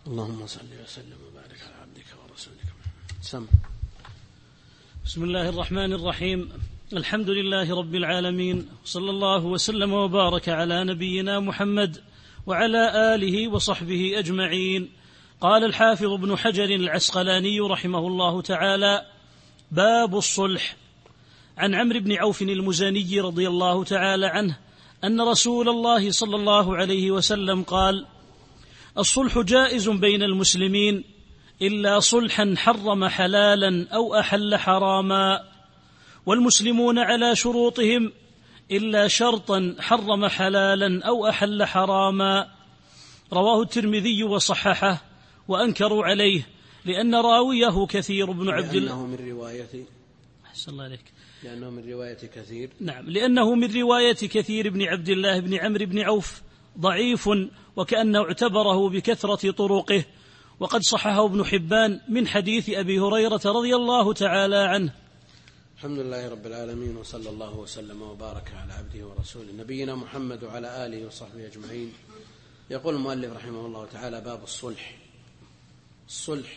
اللهم صل وسلم وبارك على عبدك ورسولك محمد. بسم الله الرحمن الرحيم. الحمد لله رب العالمين، صلى الله وسلم وبارك على نبينا محمد وعلى آله وصحبه أجمعين. قال الحافظ ابن حجر العسقلاني رحمه الله تعالى: باب الصلح. عن عمرو بن عوف المزني رضي الله تعالى عنه أن رسول الله صلى الله عليه وسلم قال: الصلح جائز بين المسلمين إلا صلحا حرم حلالا أو أحل حراما، والمسلمون على شروطهم إلا شرطا حرم حلالا أو أحل حراما. رواه الترمذي وصححه، وأنكروا عليه لأن راويه كثير بن عبد الله، لأنه من رواية أحسن الله عليك، لأنه من رواية كثير، نعم، لأنه من رواية كثير بن عبد الله بن عمرو بن عوف ضعيف، وكأنه اعتبره بكثرة طرقه، وقد صححه ابن حبان من حديث أبي هريرة رضي الله تعالى عنه. الحمد لله رب العالمين، وصلى الله وسلم وبارك على عبده ورسوله نبينا محمد وعلى آله وصحبه أجمعين. يقول المؤلف رحمه الله تعالى: باب الصلح. الصلح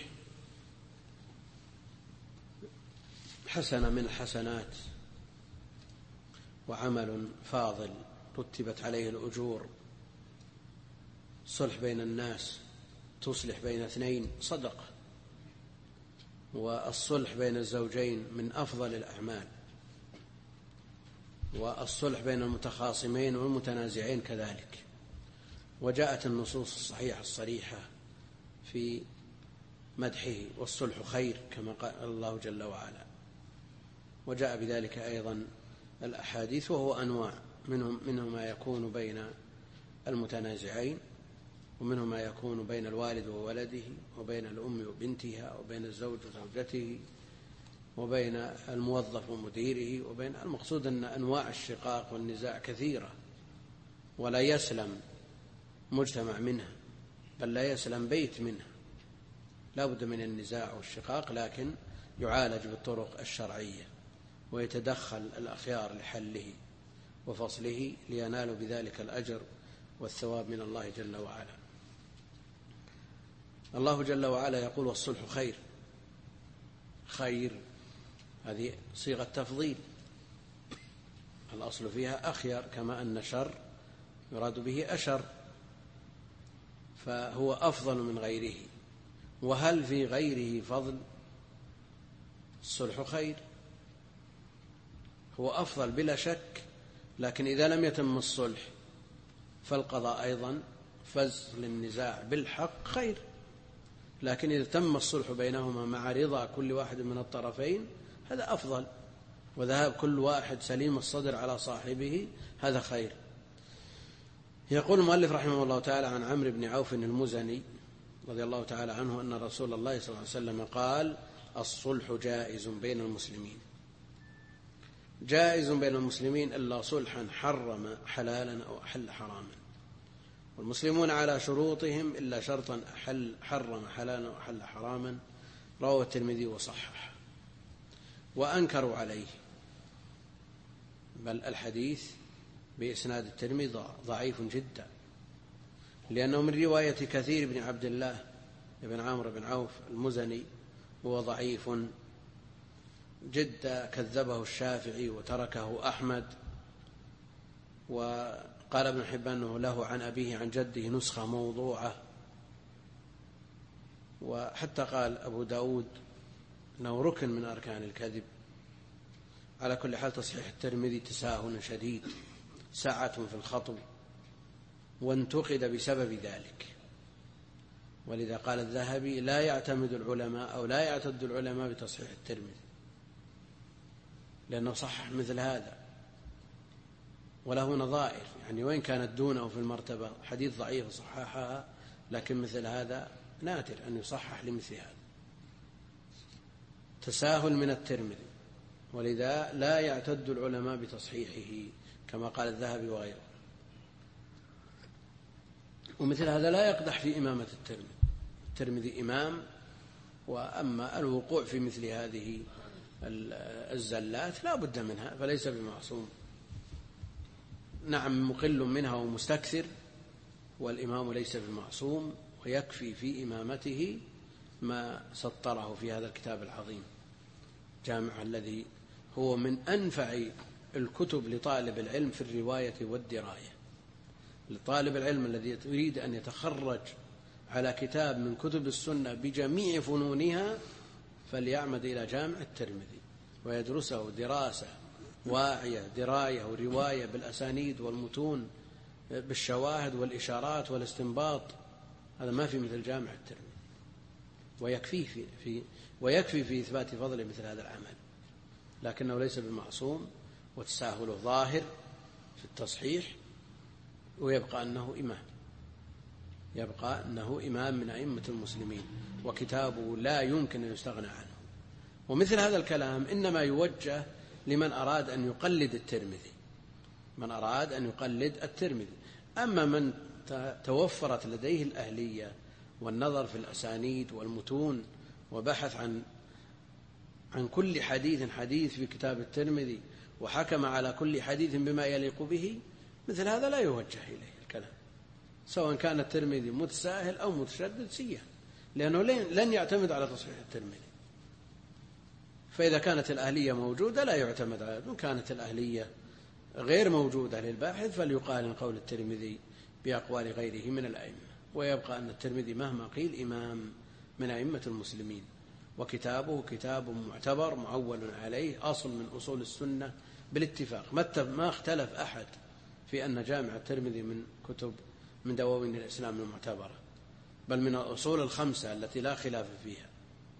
حسنة من الحسنات وعمل فاضل رتبت عليه الأجور. الصلح بين الناس، تصلح بين اثنين صدقة، والصلح بين الزوجين من أفضل الأعمال، والصلح بين المتخاصمين والمتنازعين كذلك. وجاءت النصوص الصحيحة الصريحة في مدحه: والصلح خير كما قال الله جل وعلا. وجاء بذلك أيضا الأحاديث، وهو أنواع، منه ما يكون بين المتنازعين، ومنه ما يكون بين الوالد وولده، وبين الأم وبنتها، وبين الزوج وزوجته، وبين الموظف ومديره، وبين المقصود أن أنواع الشقاق والنزاع كثيرة، ولا يسلم مجتمع منها، بل لا يسلم بيت منها. لا بد من النزاع والشقاق، لكن يعالج بالطرق الشرعية، ويتدخل الأخيار لحله وفصله لينالوا بذلك الأجر والثواب من الله جل وعلا. الله جل وعلا يقول: والصلح خير. خير هذه صيغة تفضيل، الأصل فيها أخير، كما أن شر يراد به أشر، فهو أفضل من غيره. وهل في غيره فضل؟ الصلح خير، هو أفضل بلا شك، لكن إذا لم يتم الصلح فالقضاء أيضا فزل النزاع بالحق خير. لكن إذا تم الصلح بينهما مع رضا كل واحد من الطرفين هذا أفضل، وذهاب كل واحد سليم الصدر على صاحبه هذا خير. يقول المؤلف رحمه الله تعالى: عن عمرو بن عوف المزني رضي الله تعالى عنه أن رسول الله صلى الله عليه وسلم قال: الصلح جائز بين المسلمين. جائز بين المسلمين إلا صلحا حرم حلالا أو أحل حراما، والمسلمون على شروطهم إلا شرطا حرم حلالا أو أحل حراما. رواه الترمذي وصححه، وأنكروا عليه، بل الحديث بإسناد الترمذي ضعيف جدا، لأنه من رواية كثير بن عبد الله بن عمرو بن عوف المزني، هو ضعيف جدا، كذبه الشافعي وتركه أحمد. وقال ابن حبان أنه له عن أبيه عن جده نسخة موضوعة، وحتى قال أبو داود أنه ركن من أركان الكذب. على كل حال تصحيح الترمذي تساهل شديد، سعة في الخطو، وانتقد بسبب ذلك. ولذا قال الذهبي: لا يعتمد العلماء أو لا يعتد العلماء بتصحيح الترمذي، لأنه صحح مثل هذا وله نظائر، يعني وإن كانت دونه في المرتبة حديث ضعيف صححها، لكن مثل هذا نادر أن يصحح لمثل هذا. تساهل من الترمذي، ولذا لا يعتد العلماء بتصحيحه كما قال الذهبي وغيره. ومثل هذا لا يقدح في إمامة الترمذي، الترمذي إمام، وأما الوقوع في مثل هذه الزلات لا بد منها، فليس بمعصوم. نعم مقل منها ومستكثر، والإمام ليس بمعصوم، ويكفي في إمامته ما سطره في هذا الكتاب العظيم جامع، الذي هو من أنفع الكتب لطالب العلم في الرواية والدراية. لطالب العلم الذي يريد أن يتخرج على كتاب من كتب السنة بجميع فنونها فليعمد إلى جامع الترمذي ويدرسه دراسة واعية، دراية ورواية بالأسانيد والمتون بالشواهد والإشارات والاستنباط. هذا ما في مثل جامع الترمذي، ويكفي في إثبات فضل مثل هذا العمل، لكنه ليس بمعصوم وتساهله ظاهر في التصحيح، ويبقى أنه إمام من أئمة المسلمين، وكتابه لا يمكن أن يستغنى عنه. ومثل هذا الكلام إنما يوجه لمن أراد أن يقلد الترمذي، أما من توفرت لديه الأهلية والنظر في الأسانيد والمتون وبحث عن كل حديث في كتاب الترمذي وحكم على كل حديث بما يليق به، مثل هذا لا يوجه إليه الكلام، سواء كان الترمذي متساهل أو متشدد سيئا، لأنه لن يعتمد على تصحيح الترمذي. فإذا كانت الأهلية موجودة لا يعتمد على، وإن كانت الأهلية غير موجودة للباحث فليقارن قول الترمذي بأقوال غيره من الأئمة. ويبقى أن الترمذي مهما قيل إمام من أئمة المسلمين، وكتابه كتاب معتبر معول عليه، أصل من أصول السنة بالاتفاق، ما اختلف أحد في أن جامع الترمذي من دواوين الإسلام المعتبرة، بل من الأصول الخمسة التي لا خلاف فيها.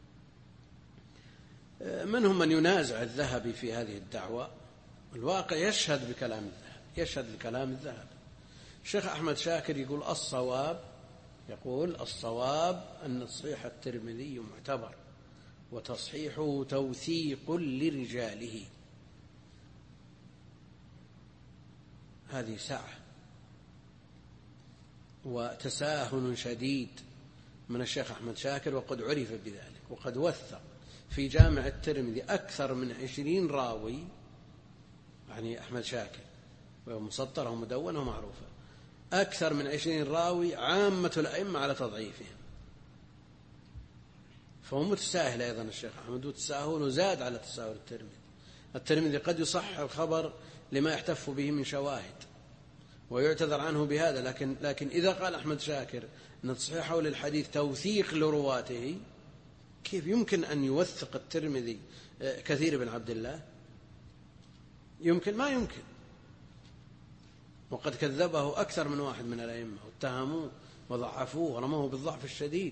منهم من ينازع الذهبي في هذه الدعوة، الواقع يشهد بكلام الذهبي. الشيخ أحمد شاكر يقول الصواب أن تصحيح الترمذي معتبر، وتصحيحه توثيق لرجاله. هذه سعة وتساهل شديد من الشيخ أحمد شاكر، وقد عرف بذلك، وقد وثق في جامع الترمذي أكثر من 20 راوي، يعني أحمد شاكر ومسطرة ومدونة ومعروفة، أكثر من 20 راوي عامة الأئمة على تضعيفهم، فهو متساهل أيضا الشيخ أحمد، وتساهل وزاد على تساهل الترمذي قد يصح الخبر لما يحتف به من شواهد ويعتذر عنه بهذا، لكن إذا قال أحمد شاكر أن تصحيحه للحديث توثيق لرواته، كيف يمكن أن يوثق الترمذي كثير بن عبد الله؟ ما يمكن. وقد كذبه أكثر من واحد من الأئمة واتهموه وضعفوه ورموه بالضعف الشديد،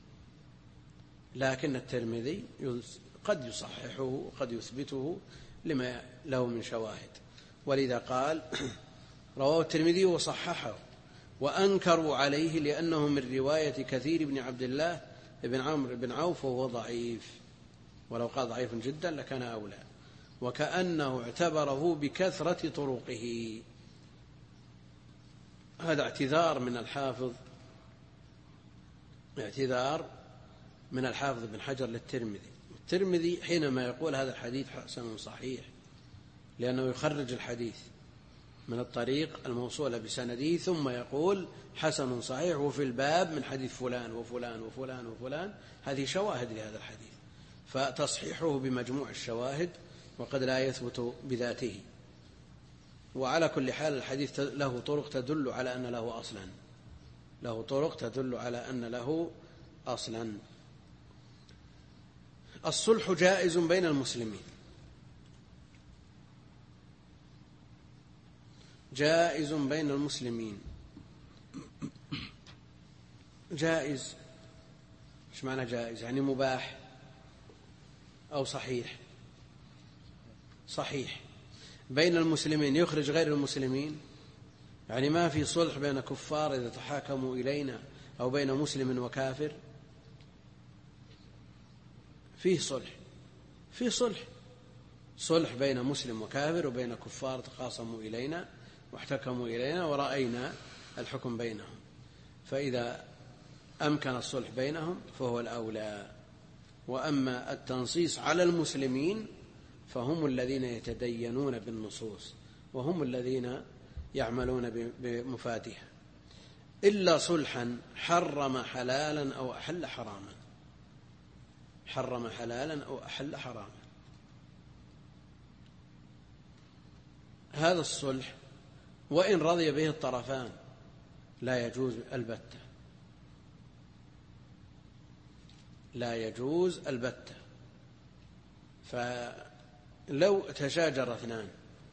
لكن الترمذي قد يصححه وقد يثبته لما له من شواهد. ولذا قال رواه الترمذي وصححه، وأنكروا عليه لأنه من رواية كثير بن عبد الله بن عمرو بن عوف وهو ضعيف، ولو قال ضعيف جدا لكان أولى، وكأنه اعتبره بكثرة طرقه. هذا اعتذار من الحافظ بن حجر للترمذي. الترمذي حينما يقول هذا الحديث حسن صحيح لأنه يخرج الحديث من الطريق الموصولة بسنده، ثم يقول حسن صحيح وفي الباب من حديث فلان وفلان وفلان وفلان، هذه شواهد لهذا الحديث، فتصحيحه بمجموع الشواهد وقد لا يثبت بذاته. وعلى كل حال الحديث له طرق تدل على أن له أصلا. الصلح جائز بين المسلمين، جائز بين المسلمين. جائز ايش معنى جائز؟ يعني مباح أو صحيح بين المسلمين يخرج غير المسلمين، يعني ما في صلح بين كفار إذا تحاكموا إلينا أو بين مسلم وكافر، فيه صلح بين مسلم وكافر وبين كفار تخاصموا إلينا واحتكموا إلينا ورأينا الحكم بينهم، فإذا أمكن الصلح بينهم فهو الأولى. وأما التنصيص على المسلمين فهم الذين يتدينون بالنصوص وهم الذين يعملون بمفاتها. إلا صلحا حرم حلالا أو أحل حراما، حرم حلالا أو أحل حراما. هذا الصلح وإن رضي به الطرفان لا يجوز البتة، لا يجوز البتة. فلو تشاجر اثنان،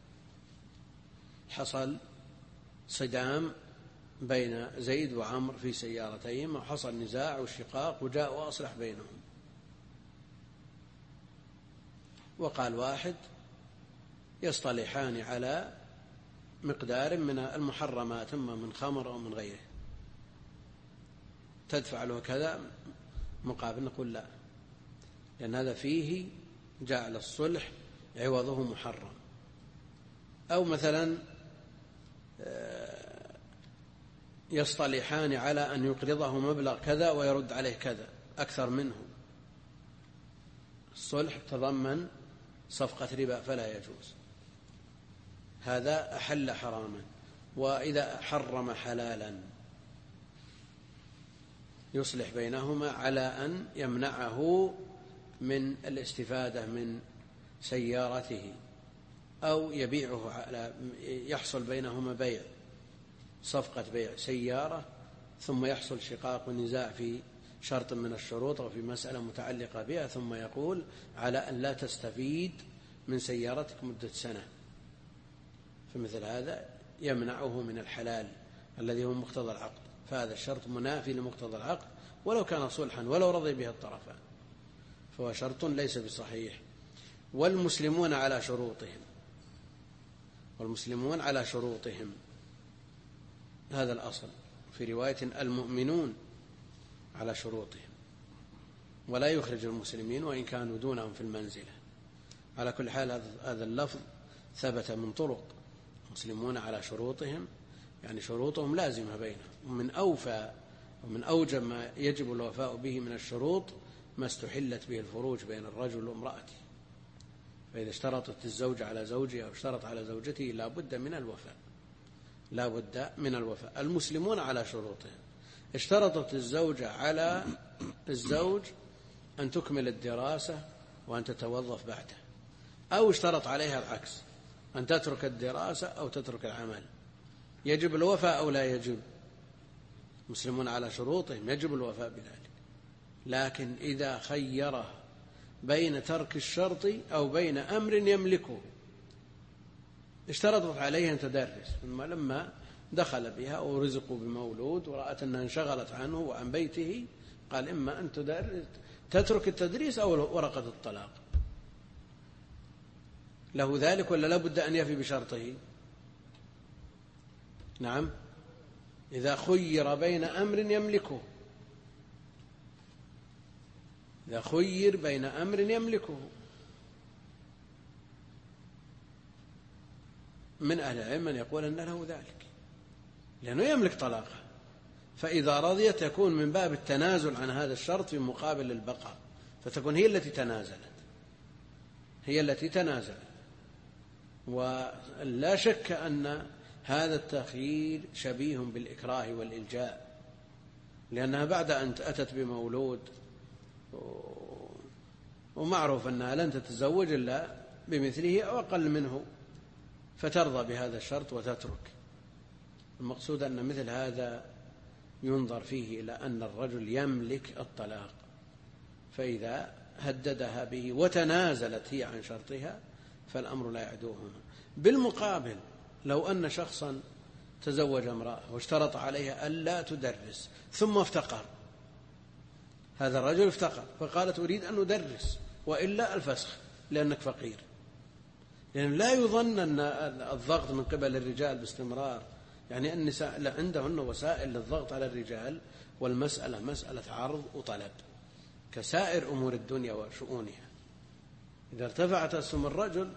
حصل صدام بين زيد وعمر في سيارتين وحصل نزاع وشقاق وجاء وأصلح بينهم، وقال واحد يصطلحان على مقدار من المحرمات إما من خمر أو من غيره، تدفع له كذا مقابل، نقول لا، لأن هذا فيه جعل الصلح عوضه محرم. أو مثلا يصطلحان على أن يقرضه مبلغ كذا ويرد عليه كذا أكثر منه، الصلح تضمن صفقة ربا فلا يجوز، هذا أحل حراما. وإذا حرم حلالا يصلح بينهما على أن يمنعه من الاستفادة من سيارته، أو يبيعه على يحصل بينهما بيع، صفقة بيع سيارة، ثم يحصل شقاق ونزاع في شرط من الشروط أو في مسألة متعلقة بها، ثم يقول على أن لا تستفيد من سيارتك مدة سنة، فمثل هذا يمنعه من الحلال الذي هو مقتضى العقد، فهذا الشرط منافي لمقتضى العقد ولو كان صلحا ولو رضي به الطرفان، فهو شرط ليس بصحيح. والمسلمون على شروطهم، والمسلمون على شروطهم، هذا الأصل. في رواية المؤمنون على شروطهم، ولا يخرج المسلمين وإن كانوا دونهم في المنزلة. على كل حال هذا اللفظ ثبت من طرق، المسلمون على شروطهم يعني شروطهم لازمة بينهم، ومن أوفى ومن أوجب ما يجب الوفاء به من الشروط ما استحلت به الفروج بين الرجل وامرأته، فإذا اشترطت الزوج على زوجها أو اشترط على زوجته لا بد من الوفاء، لا بد من الوفاء. المسلمون على شروطهم، اشترطت الزوجة على الزوج أن تكمل الدراسة وأن تتوظف بعده، أو اشترط عليها العكس، أن تترك الدراسة أو تترك العمل، يجب الوفاء أو لا يجب؟ مسلمون على شروطهم يجب الوفاء بذلك. لكن إذا خيره بين ترك الشرط أو بين أمر يملكه، اشترطت عليه أن تدرس، ثم لما دخل بها ورزقوا بمولود ورأت أنها انشغلت عنه وعن بيته، قال إما أن تترك التدريس أو ورقة الطلاق، له ذلك ولا لا بد أن يفي بشرطه؟ نعم، إذا خير بين أمر يملكه، إذا خير بين أمر يملكه. من أهل العلم من يقول أن له ذلك لأنه يملك طلاقه، فإذا رضيت يكون من باب التنازل عن هذا الشرط في مقابل البقاء، فتكون هي التي تنازلت، هي التي تنازلت. ولا شك أن هذا التأخير شبيه بالإكراه والإلجاء، لأنها بعد أن أتت بمولود ومعروف أنها لن تتزوج إلا بمثله أو أقل منه، فترضى بهذا الشرط وتترك. المقصود أن مثل هذا ينظر فيه إلى أن الرجل يملك الطلاق، فإذا هددها به وتنازلت هي عن شرطها فالأمر لا يعدوهما. بالمقابل لو أن شخصا تزوج امرأة واشترط عليها ألا تدرس ثم افتقر، هذا الرجل افتقر فقالت أريد أن أدرس وإلا الفسخ لأنك فقير، لأن لا يظن أن الضغط من قبل الرجال باستمرار، يعني النساء عندهن وسائل للضغط على الرجال، والمسألة مسألة عرض وطلب كسائر أمور الدنيا وشؤونها. إذا ارتفعت أسهم الرجل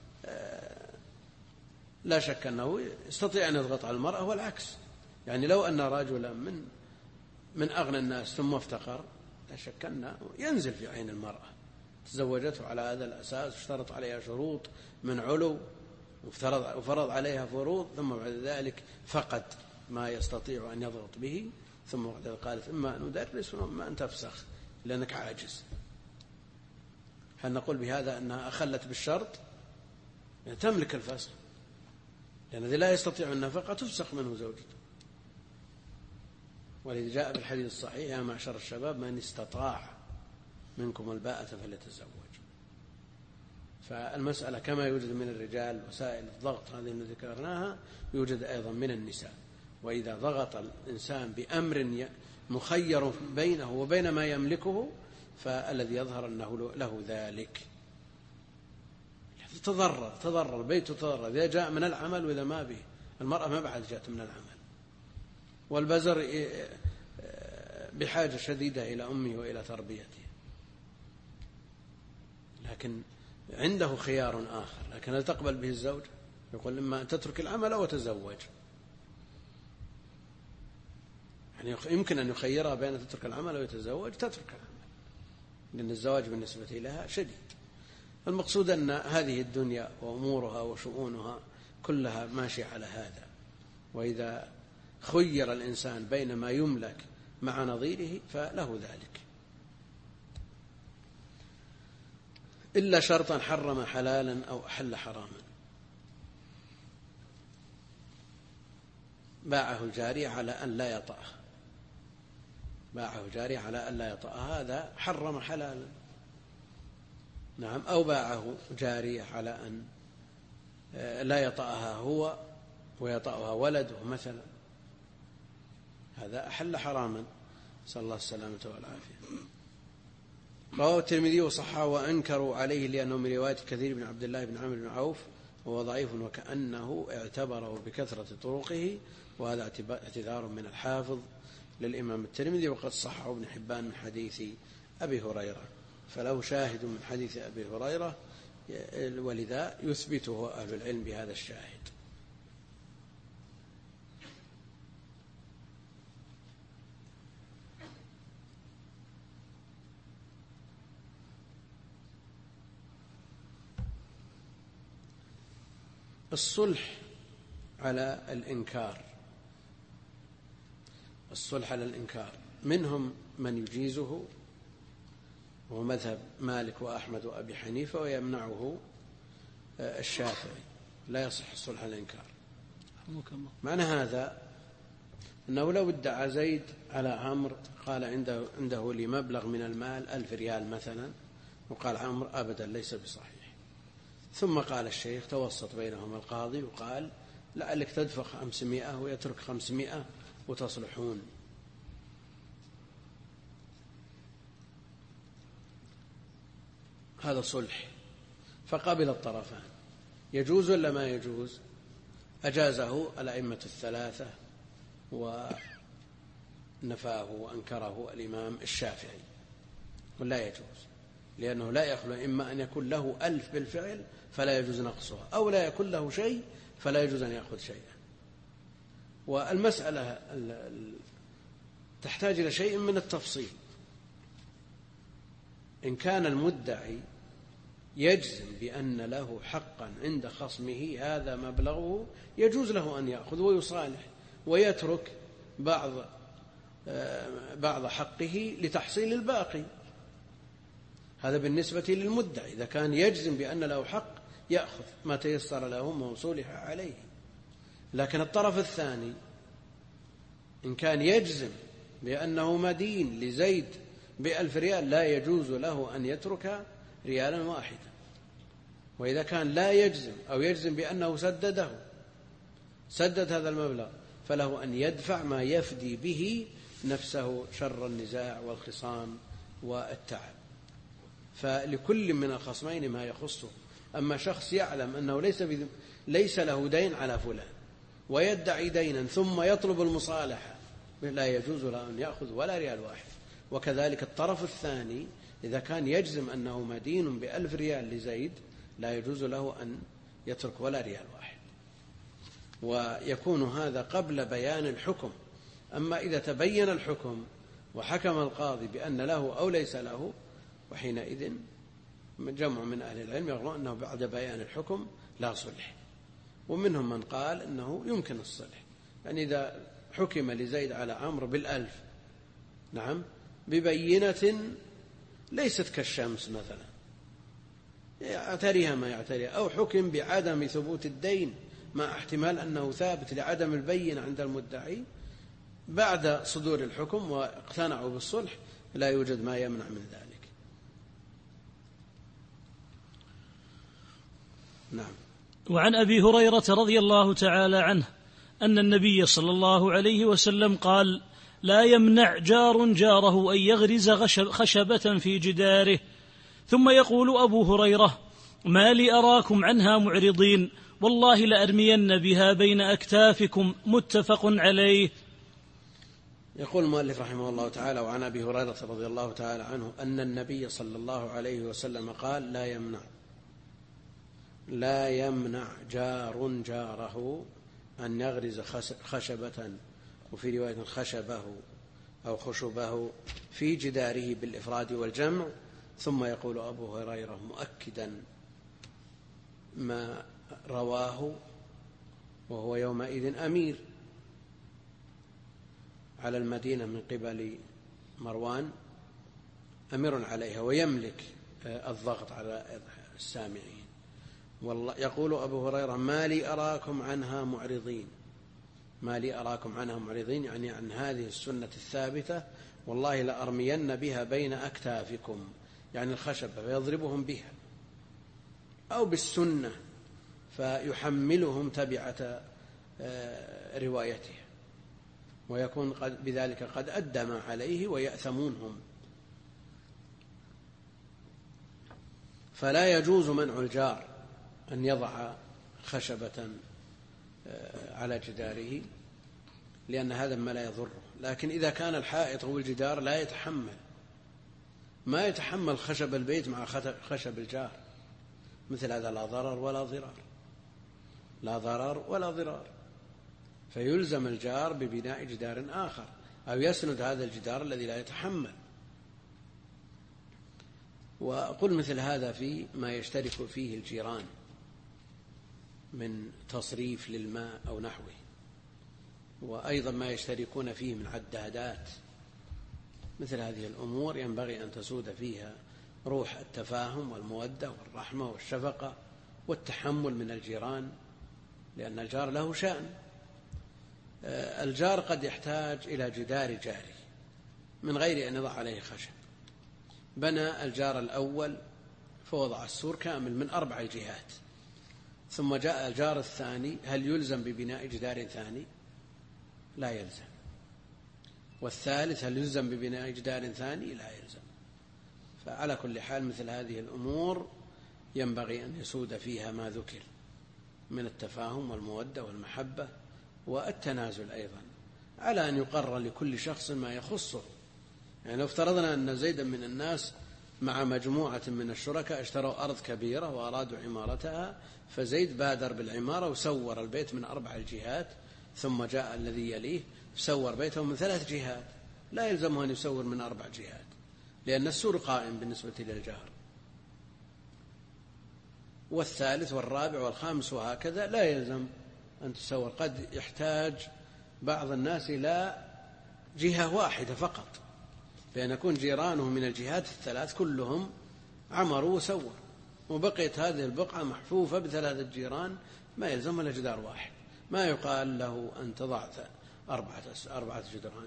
لا شك أنه يستطيع أن يضغط على المرأة، والعكس، يعني لو أن رجلا من أغنى الناس ثم افتقر لا شك أنه ينزل في عين المرأة، تزوجته على هذا الأساس واشترط عليها شروط من علو وفرض عليها فروض، ثم بعد ذلك فقد ما يستطيع أن يضغط به، ثم بعد قالت إما أن أدرس وإما أن تفسخ لأنك عاجز. هل نقول بهذا أنها أخلت بالشرط؟ يعني تملك الفسخ، لأن الذي لا يستطيع النفقة تفسخ منه زوجته. ولذا جاء بالحديث الصحيح: يا معشر الشباب من استطاع منكم الباءة فليتزوج. فالمسألة كما يوجد من الرجال وسائل الضغط هذه التي ذكرناها، يوجد أيضا من النساء. وإذا ضغط الإنسان بأمر مخير بينه وبين ما يملكه، فالذي يظهر أنه له ذلك. تضرر بيته، تضرر إذا جاء من العمل وإذا ما به. المرأة ما بعد جاءت من العمل، والبزر بحاجة شديدة إلى أمه وإلى تربيته، لكن عنده خيار آخر. لكن هل تقبل به الزوج؟ يقول إما أن تترك العمل أو تزوج. يعني يمكن أن يخيرها بين أن تترك العمل أو يتزوج. تترك العمل، لأن الزواج بالنسبة لها شديد. المقصود أن هذه الدنيا وأمورها وشؤونها كلها ماشية على هذا. وإذا خير الإنسان بين ما يملك مع نظيره فله ذلك، إلا شرطا حرم حلالا أو أحل حراما. باعه الجارية على أن لا يطأها، باعه الجارية على أن لا يطأها، هذا حرم حلالا. نعم. أو باعه جارية على أن لا يطأها هو ويطأها ولده مثلا، هذا أحل حراما. صلى الله السلامة والعافية. رواه الترمذي وصححه وأنكروا عليه لأنه من رواية كثير بن عبد الله بن عمرو بن عوف، وهو ضعيف وكأنه اعتبره بكثرة طرقه، وهذا اعتذار من الحافظ للإمام الترمذي. وقد صححه ابن حبان من حديث أبي هريرة، فله شاهد من حديث أبي هريرة، ولذا يثبته أهل العلم بهذا الشاهد. الصلح على الإنكار، الصلح على الإنكار منهم من يجيزه، وهو مذهب مالك وأحمد وأبي حنيفة، ويمنعه الشافعي. لا يصح الصلح على الإنكار. معنى هذا أنه لو ادعى زيد على عمرو، قال عنده لي مبلغ من المال 1000 ريال مثلا، وقال عمرو أبدا ليس بصحيح، ثم قال الشيخ توسط بينهما القاضي وقال لعلك تدفع 500 ويترك 500 وتصلحون. هذا صلح، فقبل الطرفان. يجوز ولا ما يجوز؟ أجازه الأئمة الثلاثة ونفاه وأنكره الإمام الشافعي، ولا يجوز، لأنه لا يخلو إما أن يكون له 1000 بالفعل فلا يجوز نقصها، أو لا يكون له شيء فلا يجوز أن يأخذ شيئا. والمسألة تحتاج إلى شيء من التفصيل. إن كان المدعي يجزم بأن له حقا عند خصمه هذا مبلغه، يجوز له أن يأخذ ويصالح ويترك بعض حقه لتحصيل الباقي. هذا بالنسبة للمدعي، إذا كان يجزم بأن له حق يأخذ ما تيسر له وصولح عليه. لكن الطرف الثاني إن كان يجزم بأنه مدين لزيد ب1000 ريال، لا يجوز له أن يترك ريالا واحدا. وإذا كان لا يجزم أو يجزم بأنه سدد هذا المبلغ، فله أن يدفع ما يفدي به نفسه شر النزاع والخصام والتعب. فلكل من الخصمين ما يخصه. أما شخص يعلم أنه ليس له دين على فلان ويدعي دينا ثم يطلب المصالحة، لا يجوز له أن يأخذ ولا ريال واحد. وكذلك الطرف الثاني إذا كان يجزم أنه مدين ب1000 ريال لزيد، لا يجوز له أن يترك ولا ريال واحد. ويكون هذا قبل بيان الحكم. أما إذا تبين الحكم وحكم القاضي بأن له أو ليس له، وحينئذ جمع من أهل العلم يقولون أنه بعد بيان الحكم لا صلح. ومنهم من قال أنه يمكن الصلح، يعني إذا حكم لزيد على عمرو بالألف، نعم، ببينة ليست كالشمس مثلا يعتريها ما يعتريها، أو حكم بعدم ثبوت الدين مع احتمال أنه ثابت لعدم البينة عند المدعي، بعد صدور الحكم واقتنعوا بالصلح لا يوجد ما يمنع من ذلك. نعم. وعن أبي هريرة رضي الله تعالى عنه أن النبي صلى الله عليه وسلم قال: لا يمنع جار جاره أن يغرز خشبة في جداره. ثم يقول أبو هريرة: ما لي أراكم عنها معرضين، والله لأرمين بها بين أكتافكم. متفق عليه. يقول المؤلف رحمه الله تعالى: وعن أبي هريرة رضي الله تعالى عنه أن النبي صلى الله عليه وسلم قال: لا يمنع جار جاره أن يغرز خشبة، وفي رواية خشبه أو خشبه، في جداره بالإفراد والجمع. ثم يقول أبو هريرة مؤكدا ما رواه، وهو يومئذ أمير على المدينة من قبل مروان، أمير عليها ويملك الضغط على السامعين. يقول أبو هريرة: ما لي أراكم عنها معرضين. ما لي أراكم عنها معرضين يعني عن هذه السنة الثابتة، والله لأرمين بها بين أكتافكم، يعني الخشبة، فيضربهم بها، أو بالسنة فيحملهم تبعة روايتها، ويكون بذلك قد أدى ما عليه ويأثمونهم. فلا يجوز منع الجار أن يضع خشبة على جداره، لأن هذا ما لا يضره. لكن إذا كان الحائط أو الجدار لا ما يتحمل خشب البيت مع خشب الجار، مثل هذا لا ضرر ولا ضرار، لا ضرر ولا ضرار، فيلزم الجار ببناء جدار آخر، أو يسند هذا الجدار الذي لا يتحمل. وأقول مثل هذا في ما يشترك فيه الجيران من تصريف للماء أو نحوه، وأيضا ما يشتركون فيه من عدادات. مثل هذه الأمور ينبغي أن تسود فيها روح التفاهم والمودة والرحمة والشفقة والتحمل من الجيران، لأن الجار له شأن. الجار قد يحتاج إلى جدار جاري من غير أن يضع عليه خشب. بنى الجار الأول فوضع السور كامل من 4 جهات، ثم جاء الجار الثاني، هل يلزم ببناء جدار ثاني؟ لا يلزم. والثالث هل يلزم ببناء جدار ثاني؟ لا يلزم. فعلى كل حال مثل هذه الأمور ينبغي أن يسود فيها ما ذكر من التفاهم والمودة والمحبة والتنازل، أيضا على أن يقرر لكل شخص ما يخصه. يعني لو افترضنا أن زيدا من الناس مع مجموعة من الشركاء اشتروا أرض كبيرة وأرادوا عمارتها، فزيد بادر بالعمارة وسور البيت من 4 جهات، ثم جاء الذي يليه سور بيته من 3 جهات، لا يلزمه أن يسور من 4 جهات، لأن السور قائم بالنسبة للجار. والثالث والرابع والخامس وهكذا لا يلزم أن تسور. قد يحتاج بعض الناس إلى جهة واحدة فقط، بأن يكون جيرانه من الجهات الثلاث كلهم عمروا وسوروا، وبقيت هذه البقعة محفوفة ب3 جيران، ما يلزم إلا جدار واحد، ما يقال له أن تضع 4 جدران.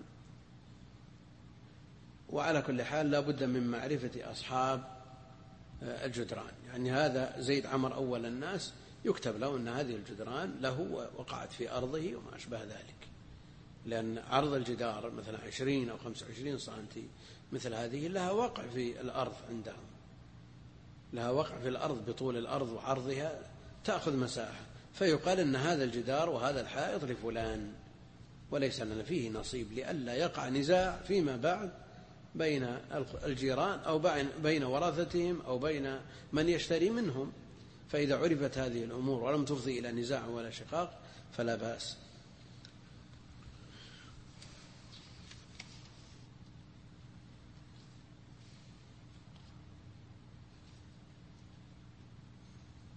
وعلى كل حال لا بد من معرفة أصحاب الجدران. يعني هذا زيد عمر أول الناس، يكتب له أن هذه الجدران له وقعت في أرضه وما أشبه ذلك، لأن عرض الجدار مثلا 20 أو 25 سنتي مثل هذه لها وقع في الأرض عندهم، لها وقع في الأرض بطول الأرض وعرضها، تأخذ مساحة، فيقال أن هذا الجدار وهذا الحائط لفلان وليس لنا فيه نصيب، لئلا يقع نزاع فيما بعد بين الجيران أو بين ورثتهم أو بين من يشتري منهم. فإذا عرفت هذه الأمور ولم تفضي إلى نزاع ولا شقاق فلا بأس.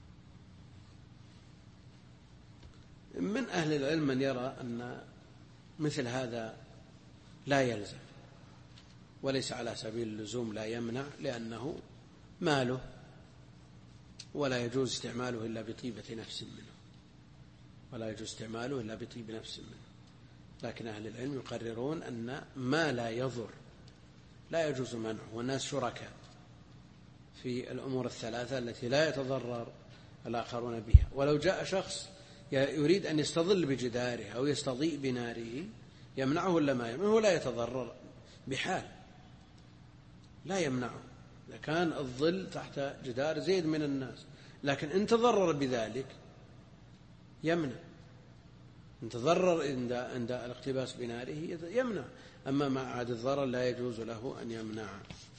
من أهل العلم من يرى أن مثل هذا لا يلزم، وليس على سبيل اللزوم، لا يمنع، لأنه ماله ولا يجوز استعماله إلا بطيبة نفس منه، ولا يجوز استعماله إلا بطيب نفس منه. لكن أهل العلم يقررون أن ما لا يضر لا يجوز منعه، والناس شركاء في الأمور الثلاثة التي لا يتضرر الآخرون بها. ولو جاء شخص يريد أن يستظل بجداره أو يستضيء بناره يمنعه ولا ما يمنعه؟ ولا يتضرر بحال، لا يمنعه إذا كان الظل تحت جدار زيد من الناس، لكن إن تضرر بذلك يمنع، إن تضرر عند الاقتباس بناره يمنع، أما مع عاد الضرر لا يجوز له أن يمنع.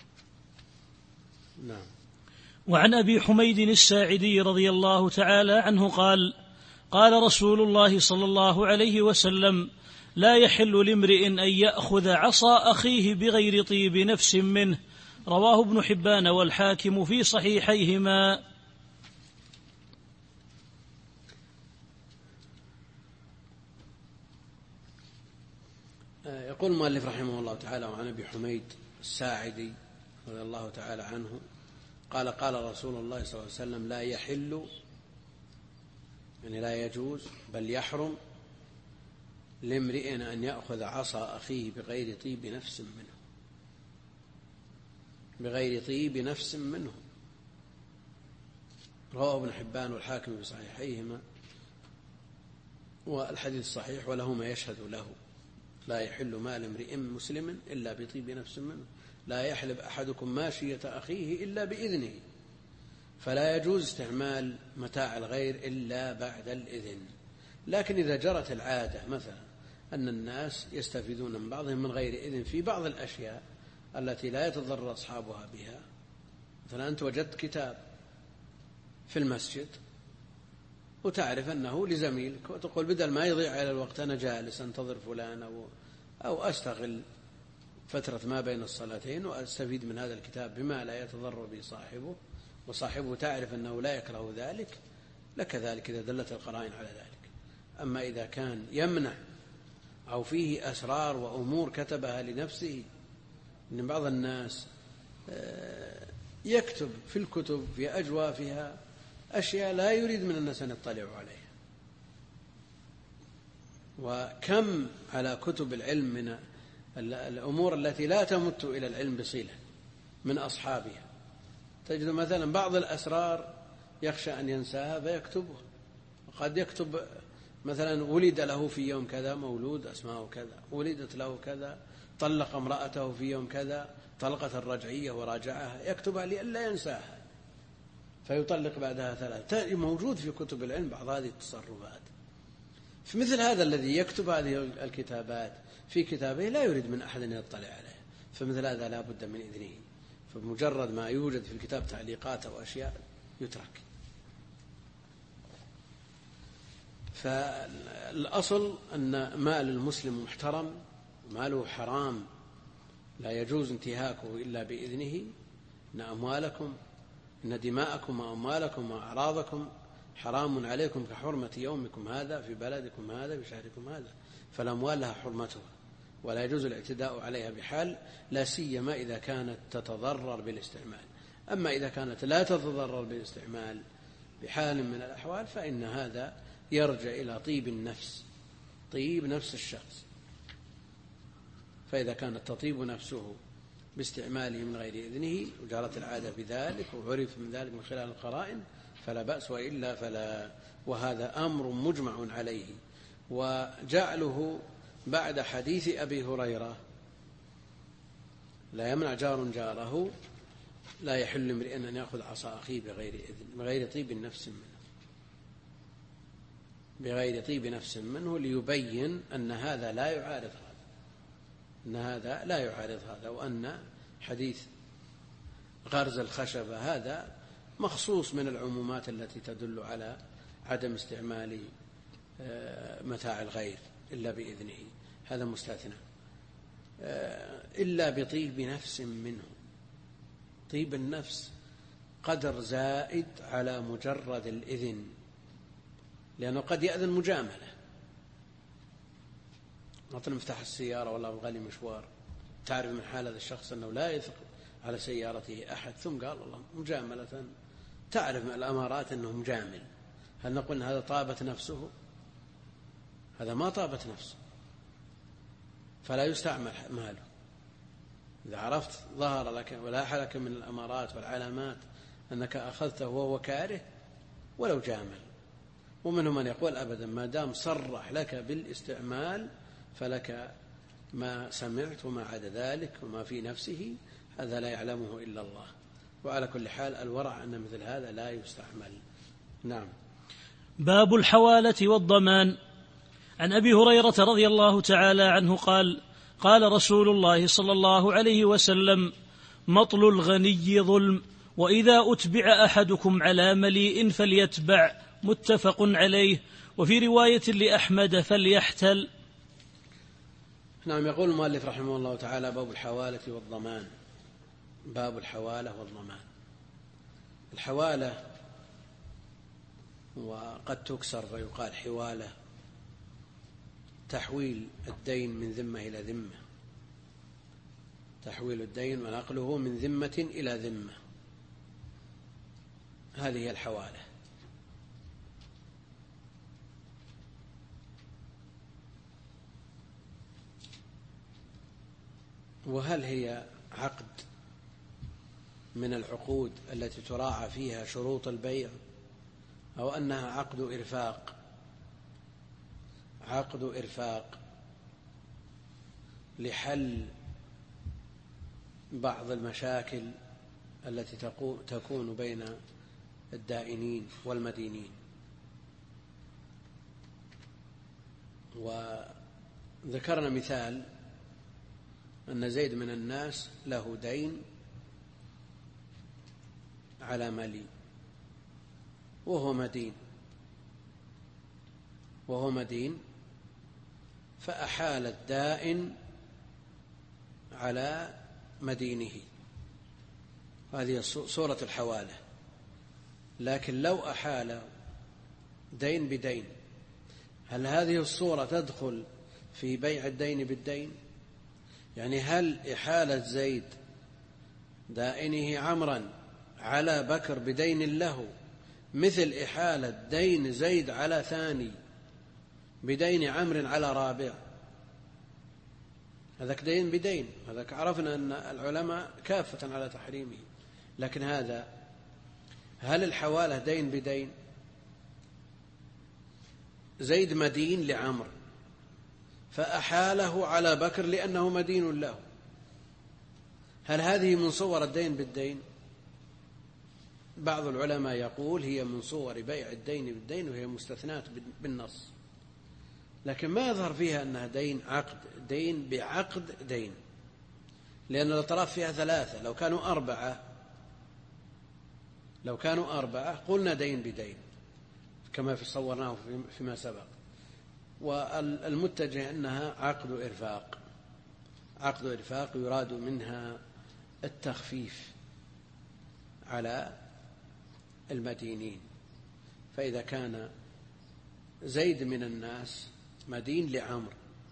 نعم. وعن أبي حميد الساعدي رضي الله تعالى عنه قال: قال رسول الله صلى الله عليه وسلم: لا يحل لامرئ أن يأخذ عصا أخيه بغير طيب نفس منه. رواه ابن حبان والحاكم في صحيحيهما. يقول المؤلف رحمه الله تعالى: وعن أبي حميد الساعدي رضي الله تعالى عنه قال: قال رسول الله صلى الله عليه وسلم: لا يحل، يعني لا يجوز بل يحرم، لامرئ أن يأخذ عصا أخيه بغير طيب نفس منه، بغير طيب نفس منه. رواه ابن حبان والحاكم بصحيحيهما، والحديث صحيح وله ما يشهد له. لا يحل مال امرئ مسلم إلا بطيب نفس منه، لا يحلب أحدكم ماشية أخيه إلا بإذنه، فلا يجوز استعمال متاع الغير إلا بعد الإذن. لكن إذا جرت العادة مثلا أن الناس يستفيدون من بعضهم من غير إذن في بعض الأشياء التي لا يتضرر أصحابها بها، مثلا أنت وجدت كتاب في المسجد وتعرف أنه لزميلك، وتقول بدل ما يضيع على الوقت أنا جالس أنتظر فلان أو أستغل فترة ما بين الصلاتين وأستفيد من هذا الكتاب بما لا يتضرر به صاحبه، وصاحبه تعرف أنه لا يكره ذلك، لك ذلك إذا دلت القرائن على ذلك. أما إذا كان يمنع أو فيه أسرار وأمور كتبها لنفسه، إن بعض الناس يكتب في الكتب في أجوافها أشياء لا يريد من الناس أن يطلعوا عليها. وكم على كتب العلم من الأمور التي لا تمت إلى العلم بصلة من أصحابها، تجد مثلا بعض الأسرار يخشى أن ينساها فيكتبها، وقد يكتب مثلا: ولد له في يوم كذا مولود اسمه كذا، ولدت له كذا، طلق امرأته في يوم كذا، طلقة الرجعية وراجعها، يكتبها لئلا ينساها فيطلق بعدها 3. موجود في كتب العلم بعض هذه التصرفات. في مثل هذا الذي يكتب هذه الكتابات في كتابه لا يريد من أحد أن يطلع عليه، فمثل هذا لا بد من إذنه، فبمجرد ما يوجد في الكتاب تعليقات أو أشياء يترك. فالأصل أن مال المسلم محترم، ماله حرام لا يجوز انتهاكه إلا بإذنه. إن أموالكم، إن دماءكم وأموالكم وأعراضكم حرام عليكم كحرمة يومكم هذا في بلدكم هذا بشهركم هذا، فالأموال لها حرمتها ولا يجوز الاعتداء عليها بحال، لا سيما إذا كانت تتضرر بالاستعمال. أما إذا كانت لا تتضرر بالاستعمال بحال من الأحوال فإن هذا يرجع إلى طيب النفس، طيب نفس الشخص. فإذا كانت تطيب نفسه باستعماله من غير إذنه وجرت العادة بذلك وعرف من ذلك من خلال القرائن فلا بأس، وإلا فلا. وهذا أمر مجمع عليه. وجعله بعد حديث أبي هريرة: لا يمنع جار جاره، لا يحل امرئ أن يأخذ عصا أخيه بغير إذن، بغير طيب نفس منه، بغير طيب نفس منه، ليبين أن هذا لا يعارض هذا، أن هذا لا يعارض هذا، وأن حديث غرز الخشبة هذا مخصوص من العمومات التي تدل على عدم استعمال متاع الغير إلا بإذنه، هذا مستثنى، إلا بطيب نفس منه. طيب النفس قدر زائد على مجرد الإذن، لأنه قد يأذن مجاملة، أعطني مفتاح السيارة ولا أبغى لي مشوار، تعرف من حال هذا الشخص أنه لا يثق على سيارته أحد، ثم قال الله مجاملة، تعرف من الأمارات أنه مجامل. هل نقول أن هذا طابت نفسه؟ هذا ما طابت نفسه، فلا يستعمل ماله. إذا عرفت ظهر لك ولاح لك من الأمارات والعلامات أنك أخذته وهو كاره ولو جامل. ومنهم من يقول أبدا ما دام صرح لك بالاستعمال فلك ما سمعت وما عدا ذلك وما في نفسه هذا لا يعلمه إلا الله. وعلى كل حال الورع أن مثل هذا لا يستعمل. نعم. باب الحوالة والضمان. عن أبي هريرة رضي الله تعالى عنه قال: قال رسول الله صلى الله عليه وسلم: مطل الغني ظلم، وإذا أتبع أحدكم على مليء فليتبع. متفق عليه. وفي رواية لأحمد: فليحتل. نعم. يقول المؤلف رحمه الله تعالى: باب الحوالة والضمان. باب الحوالة والضمان. الحوالة وقد تكسر فيقال حوالة، تحويل الدين من ذمة إلى ذمة، تحويل الدين ونقله من ذمة إلى ذمة، هذه هي الحوالة. وهل هي عقد من العقود التي تراعى فيها شروط البيع، أو أنها عقد إرفاق؟ عقد إرفاق لحل بعض المشاكل التي تكون بين الدائنين والمدينين. وذكرنا مثال أن زيد من الناس له دين على ملي وهو مدين فأحال الدائن على مدينه، هذه صورة الحوالة. لكن لو أحال دين بدين، هل هذه الصورة تدخل في بيع الدين بالدين؟ يعني هل إحالة زيد دائنه عمرا على بكر بدين له مثل إحالة دين زيد على ثاني بدين عمر على رابع؟ هذاك دين بدين، هذاك عرفنا أن العلماء كافة على تحريمه. لكن هذا هل الحوالة دين بدين؟ زيد مدين لعمر فأحاله على بكر لأنه مدين له، هل هذه من صور الدين بالدين؟ بعض العلماء يقول هي من صور بيع الدين بالدين، وهي مستثنات بالنص، لكن ما يظهر فيها أنها دين عقد دين بعقد دين، لأن الأطراف فيها ثلاثة. لو كانوا أربعة قلنا دين بدين كما صورناه فيما سبق. والمتجه أنها عقد إرفاق. عقد إرفاق يراد منها التخفيف على المدينين. فإذا كان زيد من الناس مدين لعمر،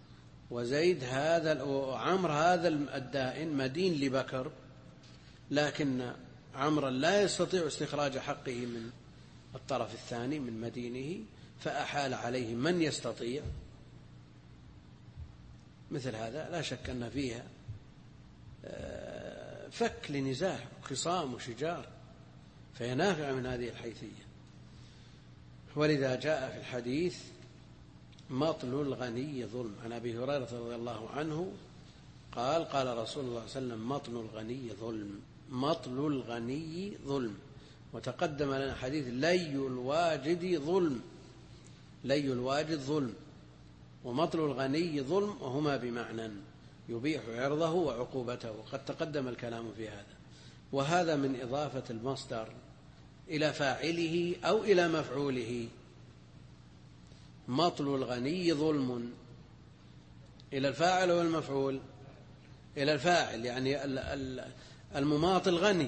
وعمر هذا الدائن مدين لبكر، لكن عمرا لا يستطيع استخراج حقه من الطرف الثاني من مدينه، فأحال عليه من يستطيع، مثل هذا لا شك أن فيها فك لنزاع وخصام وشجار، فهي نافعة من هذه الحيثية. ولذا جاء في الحديث: مطل الغني ظلم. عن أبي هريرة رضي الله عنه قال: قال رسول الله صلى الله عليه وسلم: مطل الغني ظلم. مطل الغني ظلم. وتقدم لنا حديث: لي الواجد ظلم. لي الواجد ظلم ومطل الغني ظلم، وهما بمعنى يبيح عرضه وعقوبته، وقد تقدم الكلام في هذا. وهذا من إضافة المصدر إلى فاعله أو إلى مفعوله. مطل الغني ظلم إلى الفاعل والمفعول إلى الفاعل، يعني المماطل غني،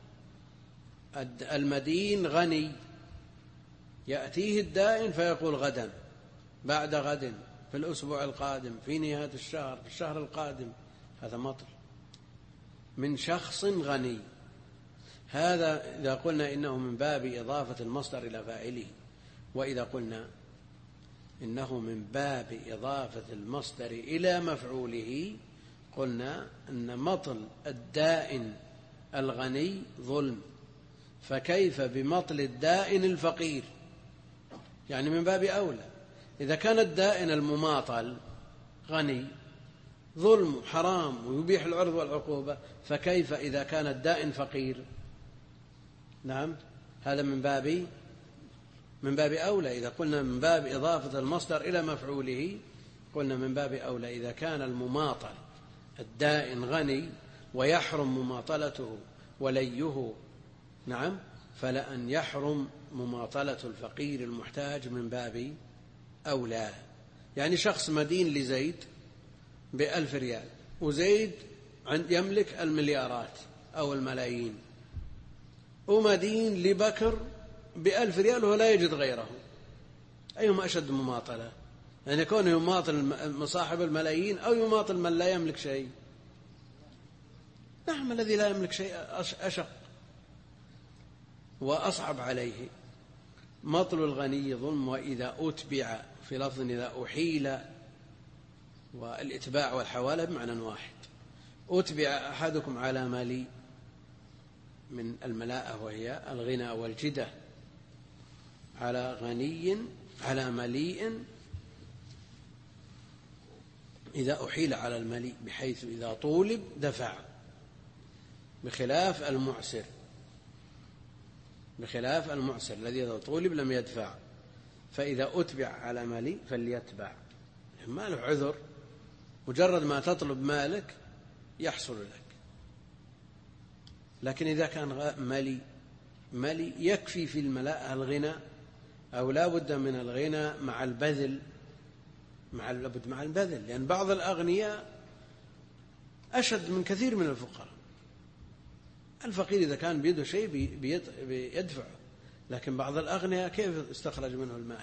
المدين غني، يأتيه الدائن فيقول غدا بعد غد في الأسبوع القادم، في نهاية الشهر، في الشهر القادم، هذا مطل من شخص غني. هذا إذا قلنا إنه من باب إضافة المصدر إلى فاعله. وإذا قلنا إنه من باب إضافة المصدر إلى مفعوله قلنا أن مطل الدائن الغني ظلم، فكيف بمطل الدائن الفقير؟ يعني من باب أولى. إذا كان الدائن المماطل غني ظلم حرام ويبيح العرض والعقوبة، فكيف إذا كان الدائن فقير؟ نعم، هذا من باب أولى. إذا قلنا من باب إضافة المصدر إلى مفعوله قلنا من باب أولى. إذا كان المماطل الدائن غني ويحرم مماطلته وليه، نعم، فلأن يحرم مماطلة الفقير المحتاج من باب أولى. يعني شخص مدين لزيد ب1,000 ريال، وزيد يملك المليارات أو الملايين، ومدين لبكر ب1,000 ريال وهو لا يجد غيره، أيهما أشد مماطلة؟ يعني كونه يماطل صاحب الملايين أو يماطل من لا يملك شيء؟ نعم، الذي لا يملك شيء أشق وأصعب عليه. مطل الغني ظلم. وإذا أتبع، في لفظ إذا أحيل، والإتباع والحوالة بمعنى واحد. أتبع أحدكم على ملي من الملاءة وهي الغنى والجدة، على غني على مليء، إذا أحيل على المليء بحيث إذا طولب دفع، بخلاف المعسر الذي إذا طولب لم يدفع. فإذا أتبع على مليء فليتبع، ما له عذر، مجرد ما تطلب مالك يحصل لك. لكن إذا كان ملي يكفي في الملاءة الغنى، أو لا بد من الغنى مع البذل، لأن بعض الأغنياء أشد من كثير من الفقراء. الفقير إذا كان بيده شيء بيدفعه، لكن بعض الأغنياء كيف استخرج منه المال؟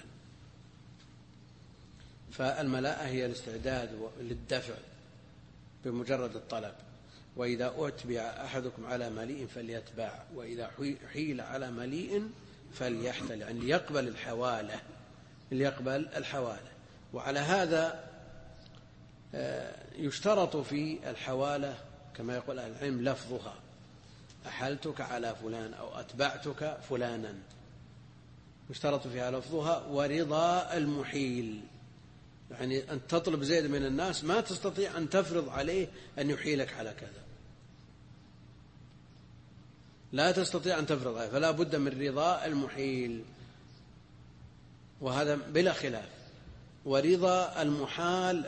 فالملاءة هي الاستعداد للدفع بمجرد الطلب. وإذا أتبع أحدكم على مليء فليتبع، وإذا حيل على مليء فليحتل، يعني ليقبل الحوالة. وعلى هذا يشترط في الحوالة كما يقول أهل العلم لفظها: أحلتك على فلان أو أتبعتك فلانا، يشترط فيها لفظها ورضا المحيل. يعني أن تطلب زيد من الناس ما تستطيع أن تفرض عليه أن يحيلك على كذا، لا تستطيع أن تفرض عليه، فلا بد من رضا المحيل، وهذا بلا خلاف. ورضا المحال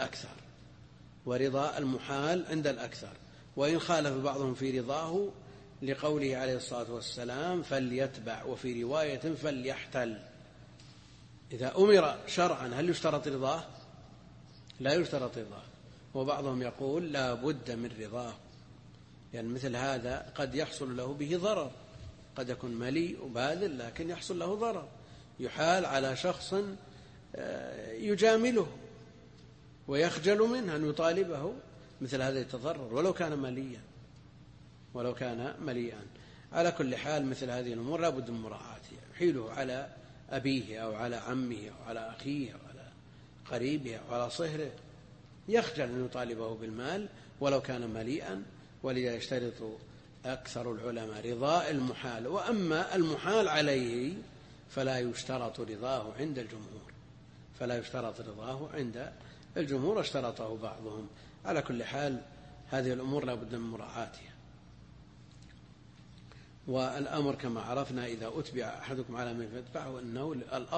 عند الأكثر، وإن خالف بعضهم في رضاه لقوله عليه الصلاة والسلام: فليتبع، وفي رواية: فليحتل. إذا أمر شرعا هل يشترط رضاه؟ لا يشترط رضاه. وبعضهم يقول لا بد من رضاه، يعني مثل هذا قد يحصل له به ضرر، قد يكون مليء وباذل لكن يحصل له ضرر، يحال على شخص يجامله ويخجل منه أن يطالبه، مثل هذا يتضرر ولو كان مليئا. على كل حال مثل هذه الأمور لا بد من مراعاتها. يحيله على أبيه أو على عمه أو على أخيه أو على قريبه أو على صهره، يخجل أن يطالبه بالمال ولو كان مليئا. ولذا يشترط أكثر العلماء رضاء المحال. وأما المحال عليه فلا يشترط رضاه عند الجمهور، اشترطه بعضهم. على كل حال هذه الأمور لا بد من مراعاتها. والأمر كما عرفنا إذا أتبع أحدكم على من فيتبعه أنه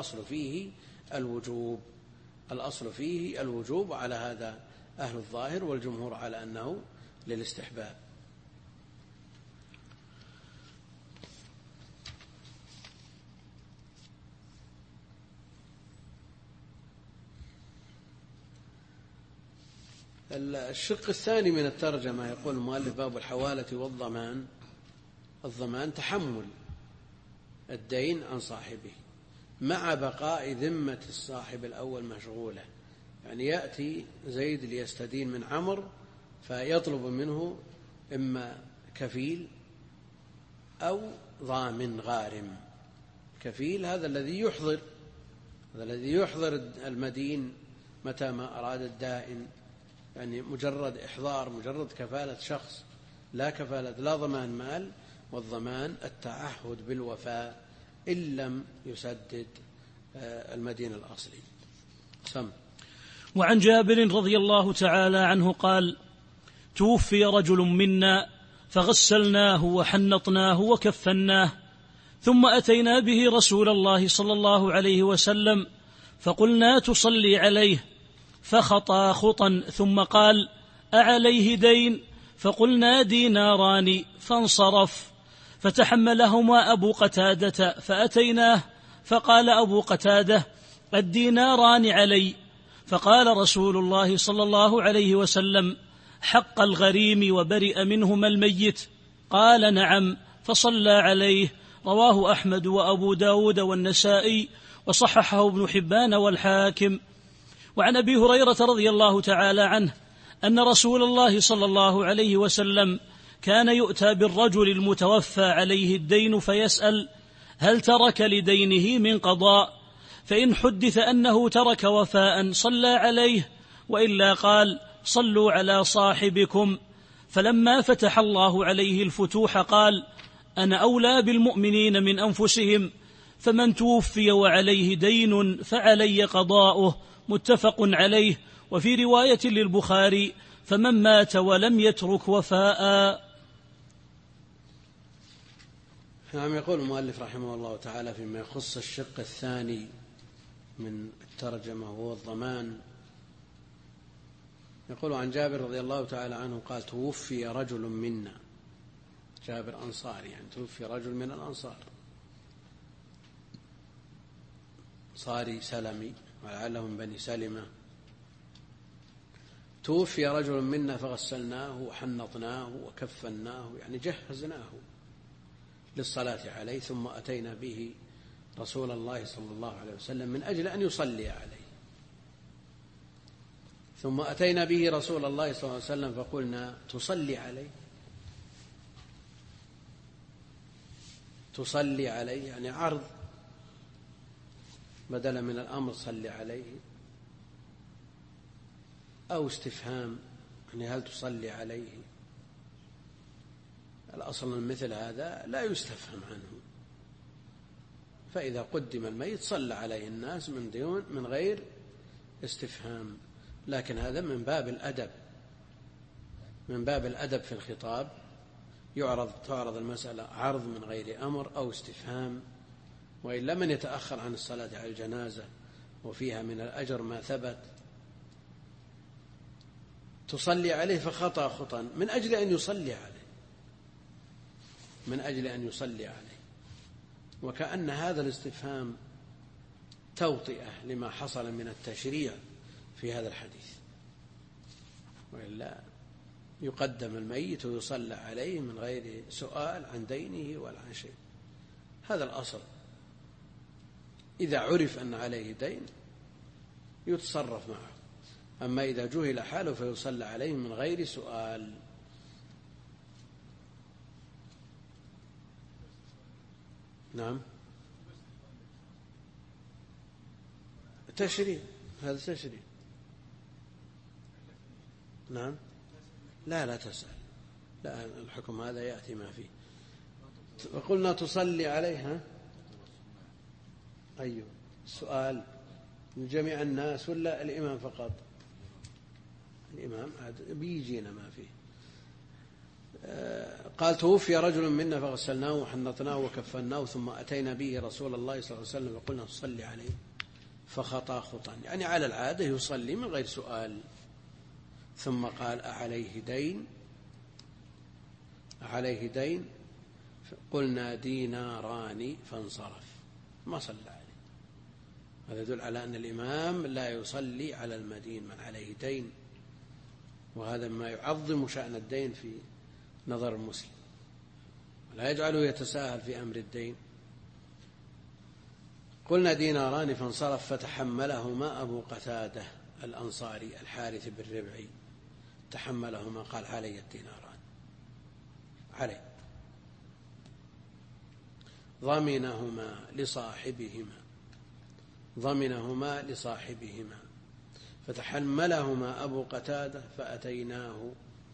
الأصل فيه الوجوب، وعلى هذا أهل الظاهر، والجمهور على أنه للاستحباب. الشق الثاني من الترجمة يقول المؤلف: باب الحوالة والضمان. الضمان تحمل الدين عن صاحبه مع بقاء ذمة الصاحب الأول مشغولة، يعني يأتي زيد ليستدين من عمرو فيطلب منه إما كفيل أو ضامن غارم. كفيل هذا الذي يحضر المدين متى ما أراد الدائن، يعني مجرد إحضار، مجرد كفالة شخص، لا كفالة، لا ضمان مال. والضمان التعهد بالوفاء إن لم يسدد المدين الأصلي. سم. وعن جابر رضي الله تعالى عنه قال: توفي رجل منا فغسلناه وحنطناه وكفناه، ثم أتينا به رسول الله صلى الله عليه وسلم فقلنا تصلي عليه، فخطى خطا ثم قال: أعليه دين؟ فقلنا: ديناران، فانصرف. فتحملهما أبو قتادة فأتيناه فقال أبو قتادة: الديناران علي. فقال رسول الله صلى الله عليه وسلم: حق الغريم وبرئ منهما الميت. قال: نعم. فصلى عليه. رواه أحمد وأبو داود والنسائي، وصححه ابن حبان والحاكم. وعن أبي هريرة رضي الله تعالى عنه أن رسول الله صلى الله عليه وسلم كان يؤتى بالرجل المتوفى عليه الدين فيسأل: هل ترك لدينه من قضاء؟ فإن حدث أنه ترك وفاء صلى عليه، وإلا قال: صلوا على صاحبكم. فلما فتح الله عليه الفتوح قال: أنا أولى بالمؤمنين من أنفسهم، فمن توفي وعليه دين فعلي قضاؤه. متفق عليه. وفي رواية للبخاري: فمن مات ولم يترك وفاء. نعم. يقول المؤلف رحمه الله تعالى فيما يخص الشق الثاني من الترجمة وهو الضمان، يقول عن جابر رضي الله تعالى عنه قال: توفي رجل منا. جابر أنصاري، يعني توفي رجل من الأنصار، صاري سلمي ولعله من بني سلمة. توفي رجل منا فغسلناه وحنطناه وكفناه، يعني جهزناه للصلاة عليه، ثم أتينا به رسول الله صلى الله عليه وسلم من أجل أن يصلي عليه. ثم أتينا به رسول الله صلى الله عليه وسلم فقلنا: تصلي عليه؟ تصلي عليه يعني عرض بدلا من الأمر صلي عليه، أو استفهام يعني هل تصلي عليه؟ الأصل من مثل هذا لا يستفهم عنه، فإذا قدم الميت صلى عليه الناس من غير استفهام. لكن هذا من باب الأدب في الخطاب، تعرض المسألة عرض من غير أمر أو استفهام، وإلا من يتأخر عن الصلاة على الجنازة وفيها من الأجر ما ثبت. تصلي عليه فخطأ خطأ من أجل أن يصلي عليه، وكأن هذا الاستفهام توطئة لما حصل من التشريع في هذا الحديث، وإلا يقدم الميت ويصلى عليه من غير سؤال عن دينه ولا عن شيء. هذا الأصل. إذا عرف أن عليه دين يتصرف معه، أما إذا جهل حاله فيصلى عليه من غير سؤال. نعم. تشريع، هذا تشريع. نعم. لا تسأل، لا، الحكم هذا يأتي ما فيه. وقلنا تصلي عليها، أيوه، السؤال من جميع الناس ولا الإمام فقط؟ الإمام بيجينا ما فيه. قال: توفي رجل منا فغسلناه وحنطناه وكفناه، ثم أتينا به رسول الله صلى الله عليه وسلم وقلنا تصلي عليه، فخطأ خطأ، يعني على العادة يصلي من غير سؤال. ثم قال: أعليه دين؟ قلنا: ديناران، فانصرف، ما صلى عليه. هذا يدل على أن الإمام لا يصلي على المدين من عليه دين، وهذا ما يعظم شأن الدين في نظر المسلم، ولا يجعله يتساهل في أمر الدين. قلنا: ديناران، فانصرف. فتحملهما أبو قتادة الأنصاري الحارث بن ربعي تحملهما قال علي الديناران، علي. ضمنهما لصاحبهما فتحملهما أبو قتادة فأتيناه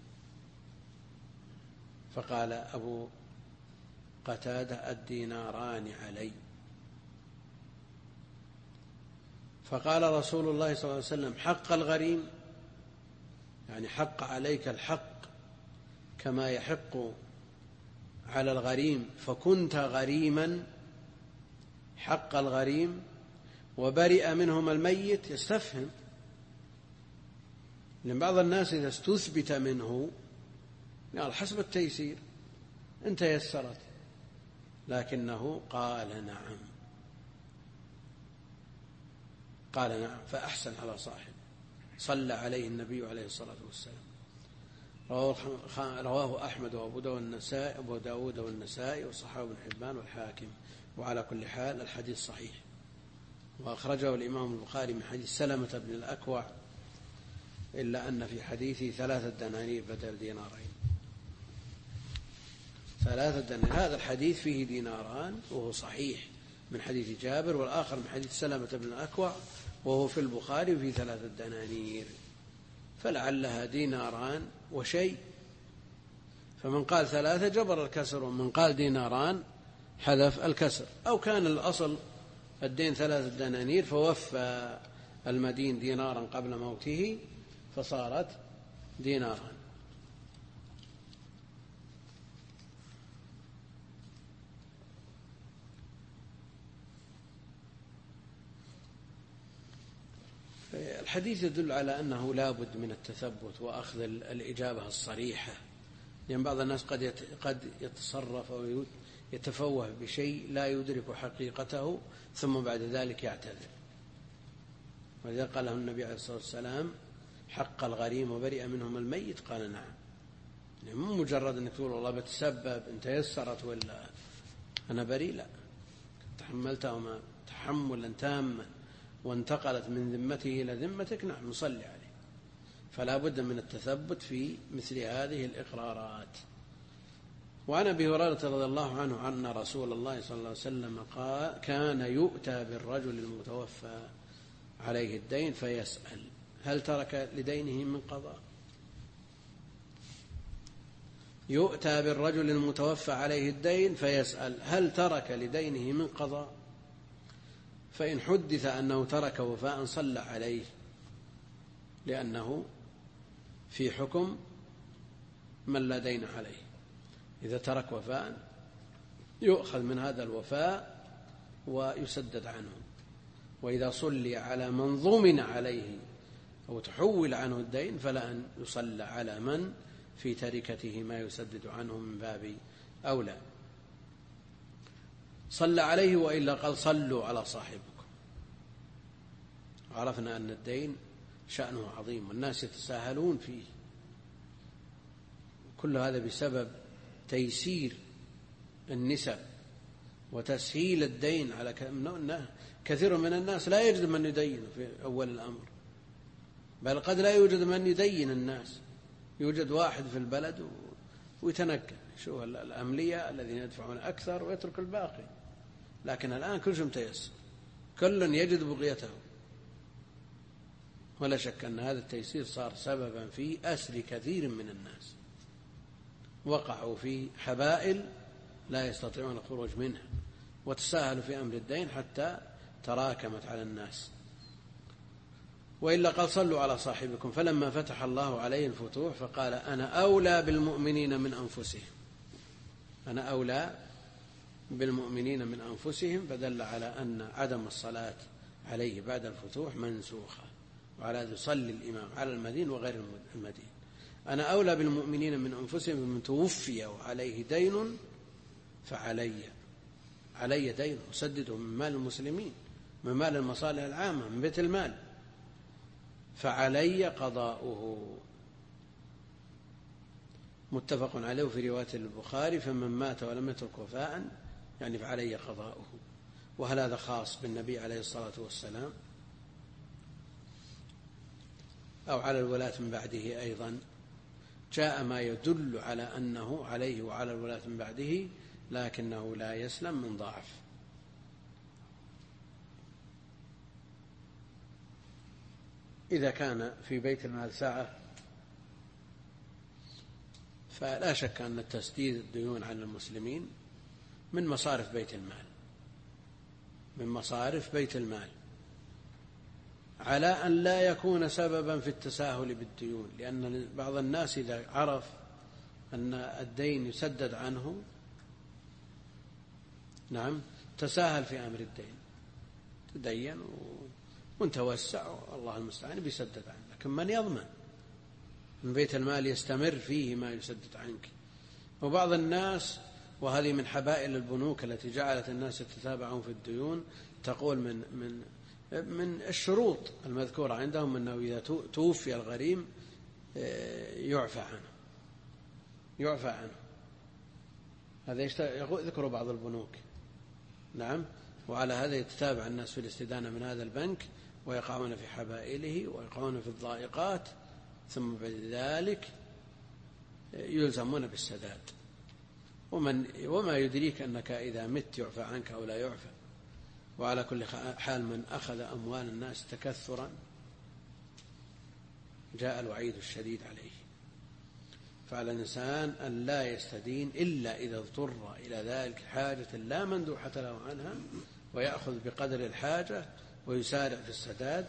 فقال أبو قتادة الديناران علي. فقال رسول الله صلى الله عليه وسلم حق الغريم، يعني حق عليك الحق كما يحق على الغريم، فكنت غريما حق الغريم وبرئ منهما الميت. يستفهم، لأن بعض الناس إذا استثبت منه قال حسب التيسير إن تيسرت، لكنه قال نعم، قال نعم، فأحسن على صاحب. صلى عليه النبي عليه الصلاة والسلام. رواه أحمد وأبو داود والنسائي وصححه ابن حبان والحاكم. وعلى كل حال الحديث صحيح، وأخرجه الإمام البخاري من حديث سلمة بن الأكوع، إلا أن في حديثه 3 دنانير بدل دينارين، 3 دنانير. هذا الحديث فيه ديناران وهو صحيح من حديث جابر، والآخر من حديث سلمة بن الأكوع وهو في البخاري وفيه 3 دنانير، فلعلها ديناران وشيء. فمن قال 3 جبر الكسر، ومن قال ديناران حذف الكسر. أو كان الأصل الدين 3 دنانير فوفى المدين دينارا قبل موته فصارت دينارا. الحديث يدل على أنه لا بد من التثبت وأخذ الإجابة الصريحة، لأن بعض الناس قد يتصرف أو يتفوه بشيء لا يدرك حقيقته ثم بعد ذلك يعتذر. ولذا قال له النبي عليه الصلاة والسلام حق الغريم وبرئ منهم الميت، قال نعم. يعني مو مجرد أنك تقول والله بتسبب إن تيسرت ولا أنا بريء، لا، تحملتهما تحملا تاما وانتقلت من ذمته إلى ذمتك، نعم نصلي عليه. فلا بد من التثبت في مثل هذه الإقرارات. وعن أبي هريرة رضي الله عنه أن رسول الله صلى الله عليه وسلم قال كان يؤتى بالرجل المتوفى عليه الدين فيسأل هل ترك لدينه من قضاء. يؤتى بالرجل المتوفى عليه الدين فيسأل هل ترك لدينه من قضاء، فإن حدث أنه ترك وفاء صلى عليه، لأنه في حكم من لا دين عليه. إذا ترك وفاء يؤخذ من هذا الوفاء ويسدد عنه. وإذا صلي على من ضمن عليه أو تحول عنه الدين فلا أن يصلى على من في تركته ما يسدد عنه من باب أولى. صلى عليه وإلا قال صلوا على صاحبكم. عرفنا أن الدين شأنه عظيم والناس يتساهلون فيه، كل هذا بسبب تيسير النسب وتسهيل الدين على كثير من الناس لا يجد من يدين في أول الأمر، بل قد لا يوجد من يدين الناس، يوجد واحد في البلد ويتنقل، شو الأملية الذين يدفعون أكثر ويترك الباقي. لكن الآن كل شيء متيسر، كل يجد بغيته، ولا شك أن هذا التيسير صار سببا في أسر كثير من الناس، وقعوا في حبائل لا يستطيعون الخروج منها، وتساهلوا في أمر الدين حتى تراكمت على الناس. وإلا قال صلوا على صاحبكم. فلما فتح الله عليه الفتوح فقال أنا أولى بالمؤمنين من أنفسهم، أنا أولى بالمؤمنين من أنفسهم، فدل على أن عدم الصلاة عليه بعد الفتوح منسوخة، وعلى هذا يصلي الإمام على المدين وغير المدين. أنا أولى بالمؤمنين من أنفسهم، من توفي وعليه دين علي دين أسدده من مال المسلمين، من مال المصالح العامة، من بيت المال، فعلي قضاؤه. متفق عليه في رواية البخاري فمن مات ولم يترك وفاء يعني فعلي قضاؤه. وهل هذا خاص بالنبي عليه الصلاة والسلام؟ أو على الولاة من بعده أيضا، جاء ما يدل على أنه عليه وعلى الولاة من بعده، لكنه لا يسلم من ضعف. إذا كان في بيت المال سعة فلا شك أن تسديد الديون عن المسلمين من مصارف بيت المال، من مصارف بيت المال، على أن لا يكون سببا في التساهل بالديون، لأن بعض الناس إذا عرف أن الدين يسدد عنه تساهل في أمر الدين، تدين وتوسع والله المستعان بيسدد عنه، لكن من يضمن من بيت المال يستمر فيه ما يسدد عنك؟ وبعض الناس، وهذه من حبائل البنوك التي جعلت الناس يتتابعون في الديون، تقول من الشروط المذكورة عندهم أنه إذا توفي الغريم يعفى عنه. هذا يذكر بعض البنوك. نعم. وعلى هذا يتتابع الناس في الاستدانة من هذا البنك، ويقعون في حبائله ويقعون في الضائقات، ثم بعد ذلك يلزمون بالسداد. وما يدريك أنك إذا مت يعفى عنك أو لا يعفى. وعلى كل حال من أخذ أموال الناس تكثرا جاء الوعيد الشديد عليه. فعلى الإنسان أن لا يستدين إلا إذا اضطر إلى ذلك حاجة لا مندوحة له عنها، ويأخذ بقدر الحاجة ويسارع في السداد.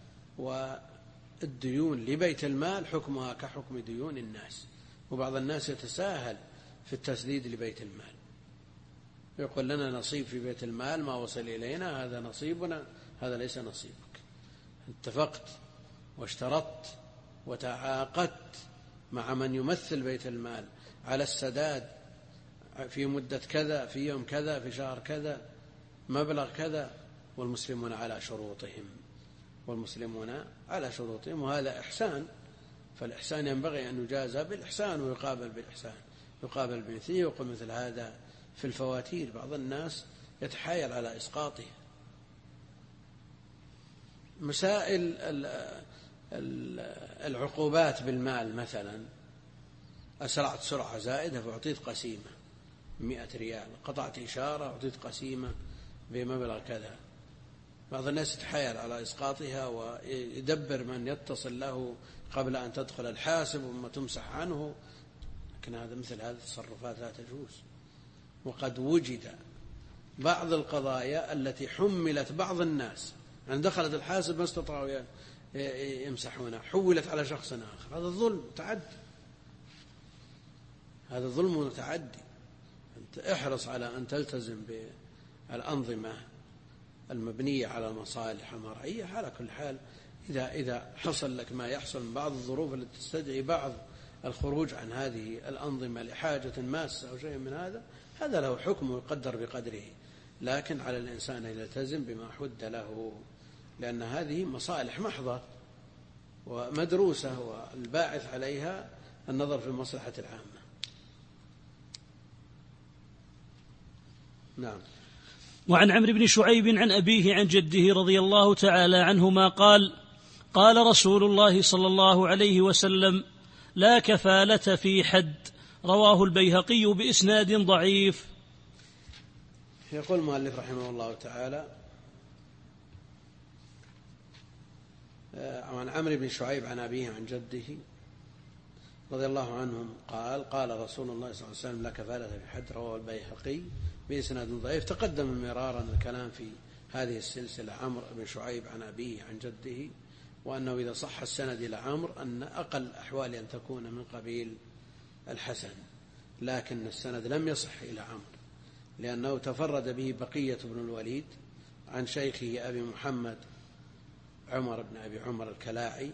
والديون لبيت المال حكمها كحكم ديون الناس، وبعض الناس يتساهل في التسديد لبيت المال، يقول لنا نصيب في بيت المال ما وصل إلينا، هذا نصيبنا، هذا ليس نصيبك. اتفقت واشترطت وتعاقدت مع من يمثل بيت المال على السداد في مدة كذا، في يوم كذا، في شهر كذا، مبلغ كذا، والمسلمون على شروطهم، وهذا إحسان. فالإحسان ينبغي أن يجازى بالإحسان ويقابل بالإحسان، يقابل بمثله. يقول مثل هذا في الفواتير، بعض الناس يتحايل على إسقاطها. مسائل العقوبات بالمال، مثلا أسرعت سرعة زائدة فأعطيت قسيمة 100 ريال، قطعت إشارة أعطيت قسيمة بمبلغ كذا. بعض الناس يتحايل على إسقاطها ويدبر من يتصل له قبل أن تدخل الحاسب وما تمسح عنه، لكن مثل هذه التصرفات لا تجوز. وقد وجد بعض القضايا التي حملت بعض الناس أن دخلت الحاسب ما استطاعوا يمسحونها، حولت على شخص آخر. هذا الظلم تعدي، هذا ظلم متعدي. أنت احرص على أن تلتزم بالأنظمة المبنية على المصالح المرعية. على كل حال إذا حصل لك ما يحصل من بعض الظروف التي تستدعي بعض الخروج عن هذه الأنظمة لحاجة ماسة أو شيء من هذا له حكم ويقدر بقدره، لكن على الإنسان أن يلتزم بما حد له، لأن هذه مصالح محضة ومدروسة، والباعث عليها النظر في المصلحة العامة. نعم. وعن عمرو بن شعيب عن أبيه عن جده رضي الله تعالى عنهما قال: قال رسول الله صلى الله عليه وسلم: لا كفالة في حد. رواه البيهقي بإسناد ضعيف. يقول المؤلف رحمه الله تعالى: عن عمرو بن شعيب عن أبيه عن جده رضي الله عنهم قال: قال رسول الله صلى الله عليه وسلم: لا كفالة في حد. رواه البيهقي بإسناد ضعيف. تقدم مرارا الكلام في هذه السلسلة عمرو بن شعيب عن أبيه عن جده، وأنه إذا صح السند إلى عمرو أن أقل أحوال أن تكون من قبيل الحسن، لكن السند لم يصح إلى عمرو لأنه تفرد به بقية بن الوليد عن شيخه أبي محمد عمر بن أبي عمر الكلاعي،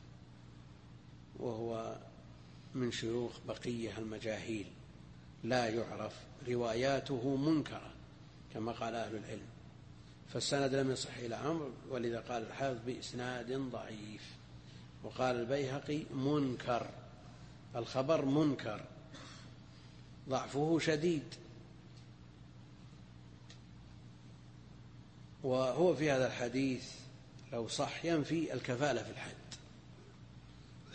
وهو من شيوخ بقية المجاهيل لا يعرف، رواياته منكرة كما قال أهل العلم، فالسند لم يصح إلى عمرو، ولذا قال الحافظ بإسناد ضعيف. وقال البيهقي منكر، الخبر منكر ضعفه شديد. وهو في هذا الحديث لو صح ينفي الكفالة في الحد،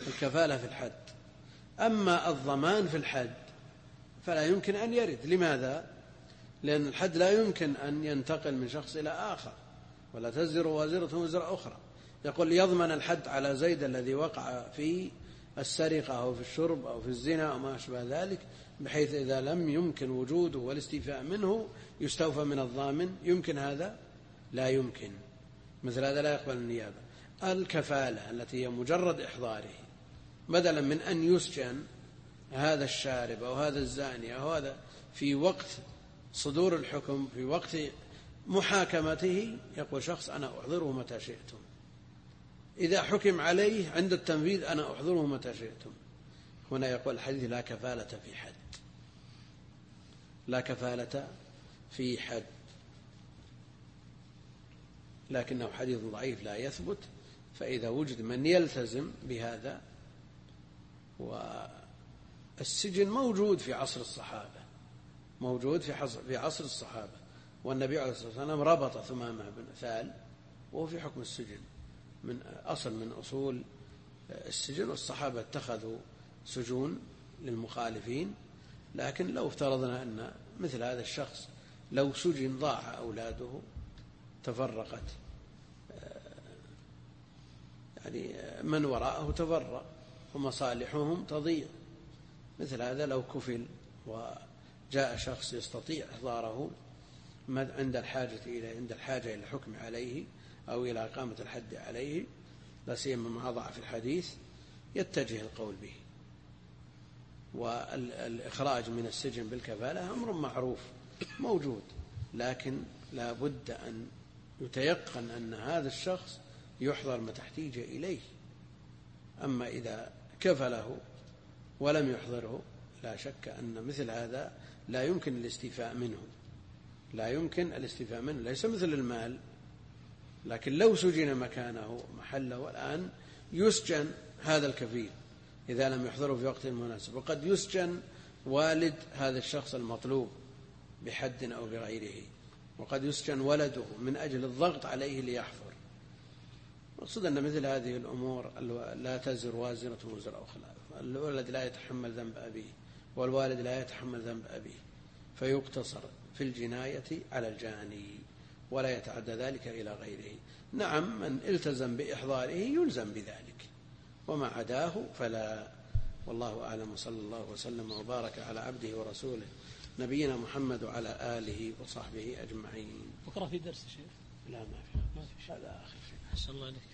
الكفالة في الحد. أما الضمان في الحد فلا يمكن أن يرد. لماذا؟ لأن الحد لا يمكن أن ينتقل من شخص إلى آخر، ولا تزر وازرة وزر أخرى. يقول يضمن الحد على زيد الذي وقع في السرقة أو في الشرب أو في الزنا أو ما أشبه ذلك، بحيث إذا لم يمكن وجوده والاستيفاء منه يستوفى من الضامن. يمكن هذا؟ لا يمكن. مثل هذا لا يقبل النيابة. الكفالة التي هي مجرد إحضاره، بدلا من أن يسجن هذا الشارب أو هذا الزاني أو هذا في وقت صدور الحكم، في وقت محاكمته، يقول شخص أنا أحضره متى شئتم. إذا حكم عليه عند التنفيذ أنا أحضره متى شئتم. هنا يقول الحديث لا كفالة في حد، لا كفالة في حد، لكنه حديث ضعيف لا يثبت. فإذا وجد من يلتزم بهذا، والسجن موجود في عصر الصحابة، موجود في عصر الصحابة، والنبي عليه الصلاة والسلام ربط ثمامة بن ثال وهو في حكم السجن، من أصل من أصول السجن. والصحابة اتخذوا سجون للمخالفين. لكن لو افترضنا أن مثل هذا الشخص لو سجن ضاع أولاده، تفرقت يعني من وراءه تفرق ومصالحهم تضيع. مثل هذا لو كفل وجاء شخص يستطيع إحضاره عند الحاجة إلى الحكم عليه أو إلى إقامة الحد عليه، لا سيما مع ضعف الحديث، يتجه القول به. والإخراج من السجن بالكفالة أمر معروف موجود، لكن لا بد أن يتيقن أن هذا الشخص يحضر متى احتيج إليه. أما إذا كفله ولم يحضره، لا شك أن مثل هذا لا يمكن الاستيفاء منه، لا يمكن الاستيفاء منه. ليس مثل المال، لكن لو سجن مكانه محله الآن يسجن هذا الكفيل إذا لم يحضره في وقت مناسب، وقد يسجن والد هذا الشخص المطلوب بحد أو بغيره، وقد يسجن ولده من أجل الضغط عليه ليحضر. مقصود أن مثل هذه الأمور لا تزر وازرة وزر أخرى. الولد لا يتحمل ذنب أبيه، والوالد لا يتحمل ذنب أبيه، فيقتصر في الجناية على الجاني ولا يتعدى ذلك إلى غيره. نعم، من التزم بإحضاره يلزم بذلك، وما عداه فلا. والله أعلم، وصلى الله وسلم وبارك على عبده ورسوله نبينا محمد وعلى آله وصحبه أجمعين. بكرة في درس شيء؟ لا، ما في شيء. هذا آخر شيء. أحسن الله عليك.